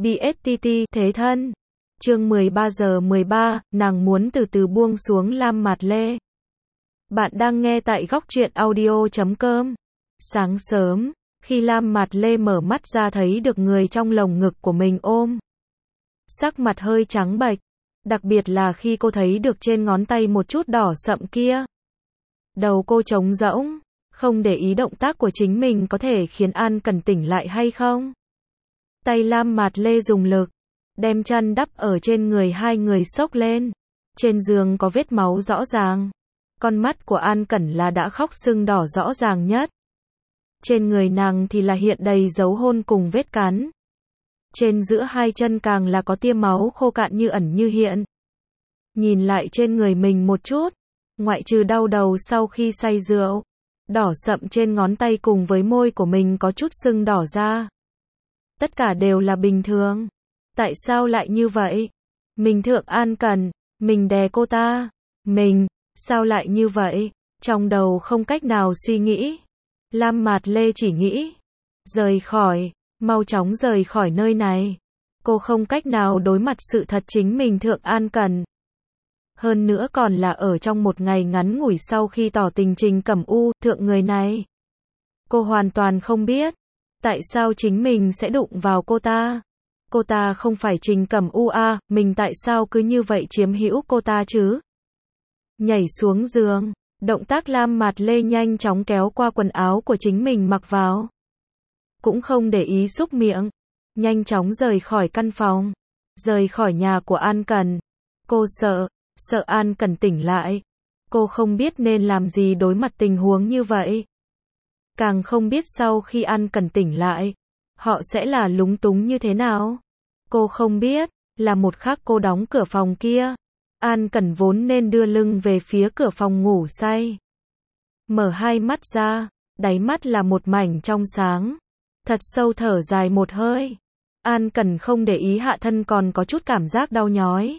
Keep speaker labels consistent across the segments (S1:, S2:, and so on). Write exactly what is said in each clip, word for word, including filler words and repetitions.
S1: bê ét tê tê, thế thân. Chương mười ba giờ mười ba, nàng muốn từ từ buông xuống Lam Mạt Lê. Bạn đang nghe tại góc truyện audio chấm com. Sáng sớm, khi Lam Mạt Lê mở mắt ra thấy được người trong lồng ngực của mình ôm. Sắc mặt hơi trắng bệch, đặc biệt là khi cô thấy được trên ngón tay một chút đỏ sậm kia. Đầu cô trống rỗng, không để ý động tác của chính mình có thể khiến An Cẩn tỉnh lại hay không. Tay Lam Mạt Lê dùng lực, đem chăn đắp ở trên người hai người xốc lên. Trên giường có vết máu rõ ràng. Con mắt của An Cẩn là đã khóc sưng đỏ rõ ràng nhất. Trên người nàng thì là hiện đầy dấu hôn cùng vết cắn. Trên giữa hai chân càng là có tia máu khô cạn như ẩn như hiện. Nhìn lại trên người mình một chút, ngoại trừ đau đầu sau khi say rượu, đỏ sậm trên ngón tay cùng với môi của mình có chút sưng đỏ ra. Tất cả đều là bình thường. Tại sao lại như vậy? Mình thượng An Cẩn, mình đè cô ta, mình, sao lại như vậy? Trong đầu không cách nào suy nghĩ. Lam Mạt Lê chỉ nghĩ, rời khỏi, mau chóng rời khỏi nơi này. Cô không cách nào đối mặt sự thật chính mình thượng An Cẩn. Hơn nữa còn là ở trong một ngày ngắn ngủi sau khi tỏ tình Trình Cẩm U, thượng người này. Cô hoàn toàn không biết, tại sao chính mình sẽ đụng vào cô ta. Cô ta không phải Trình Cẩm U à, mình tại sao cứ như vậy chiếm hữu cô ta chứ? Nhảy xuống giường, động tác Lam Mạt Lê nhanh chóng kéo qua quần áo của chính mình mặc vào. Cũng không để ý xúc miệng, nhanh chóng rời khỏi căn phòng, rời khỏi nhà của An Cẩn. Cô sợ, sợ An Cẩn tỉnh lại. Cô không biết nên làm gì đối mặt tình huống như vậy. Càng không biết sau khi An Cẩn tỉnh lại, họ sẽ là lúng túng như thế nào. Cô không biết, là một khắc cô đóng cửa phòng kia. An Cẩn vốn nên đưa lưng về phía cửa phòng ngủ say. Mở hai mắt ra, đáy mắt là một mảnh trong sáng. Thật sâu thở dài một hơi. An Cẩn không để ý hạ thân còn có chút cảm giác đau nhói.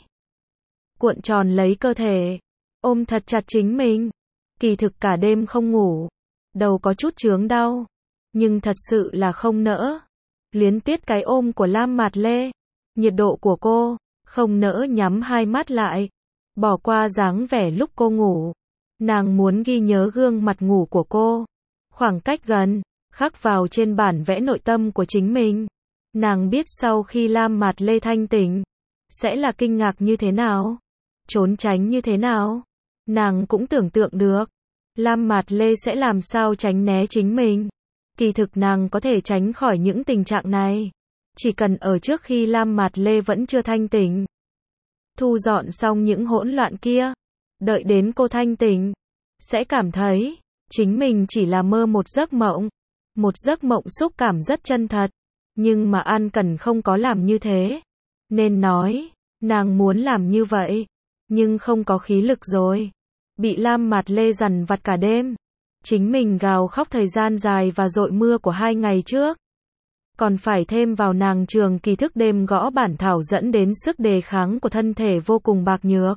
S1: Cuộn tròn lấy cơ thể, ôm thật chặt chính mình. Kỳ thực cả đêm không ngủ, đầu có chút chướng đau, nhưng thật sự là không nỡ. Luyến tiếc cái ôm của Lam Mạt Lê, nhiệt độ của cô, không nỡ nhắm hai mắt lại, bỏ qua dáng vẻ lúc cô ngủ. Nàng muốn ghi nhớ gương mặt ngủ của cô, khoảng cách gần, khắc vào trên bản vẽ nội tâm của chính mình. Nàng biết sau khi Lam Mạt Lê thanh tỉnh, sẽ là kinh ngạc như thế nào, trốn tránh như thế nào. Nàng cũng tưởng tượng được, Lam Mạt Lê sẽ làm sao tránh né chính mình. Kỳ thực nàng có thể tránh khỏi những tình trạng này, chỉ cần ở trước khi Lam Mạt Lê vẫn chưa thanh tỉnh. Thu dọn xong những hỗn loạn kia, đợi đến cô thanh tỉnh, sẽ cảm thấy, chính mình chỉ là mơ một giấc mộng. Một giấc mộng xúc cảm rất chân thật, nhưng mà An Cẩn không có làm như thế. Nên nói, nàng muốn làm như vậy, nhưng không có khí lực rồi. Bị Lam Mạt Lê dằn vặt cả đêm. Chính mình gào khóc thời gian dài và dội mưa của hai ngày trước. Còn phải thêm vào nàng trường kỳ thức đêm gõ bản thảo dẫn đến sức đề kháng của thân thể vô cùng bạc nhược.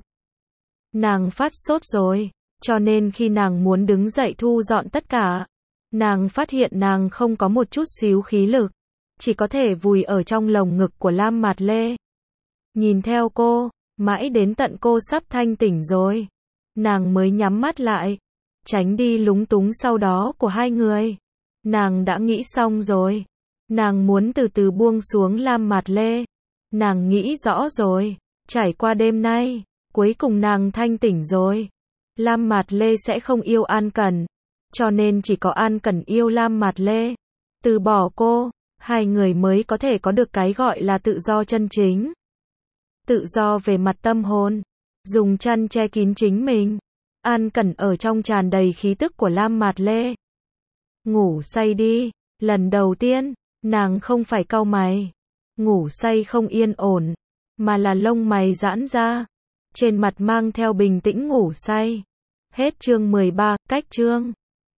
S1: Nàng phát sốt rồi, cho nên khi nàng muốn đứng dậy thu dọn tất cả, nàng phát hiện nàng không có một chút xíu khí lực, chỉ có thể vùi ở trong lồng ngực của Lam Mạt Lê. Nhìn theo cô, mãi đến tận cô sắp thanh tỉnh rồi, nàng mới nhắm mắt lại, tránh đi lúng túng sau đó của hai người. Nàng đã nghĩ xong rồi, nàng muốn từ từ buông xuống Lam Mạt Lê. Nàng nghĩ rõ rồi, trải qua đêm nay, cuối cùng nàng thanh tỉnh rồi. Lam Mạt Lê sẽ không yêu An Cẩn, cho nên chỉ có An Cẩn yêu Lam Mạt Lê. Từ bỏ cô, hai người mới có thể có được cái gọi là tự do chân chính. Tự do về mặt tâm hồn, dùng chăn che kín chính mình. An Cẩn ở trong tràn đầy khí tức của Lam Mạt Lê. Ngủ say đi, lần đầu tiên, nàng không phải cau mày. Ngủ say không yên ổn, mà là lông mày giãn ra. Trên mặt mang theo bình tĩnh ngủ say. Hết chương mười ba, cách chương.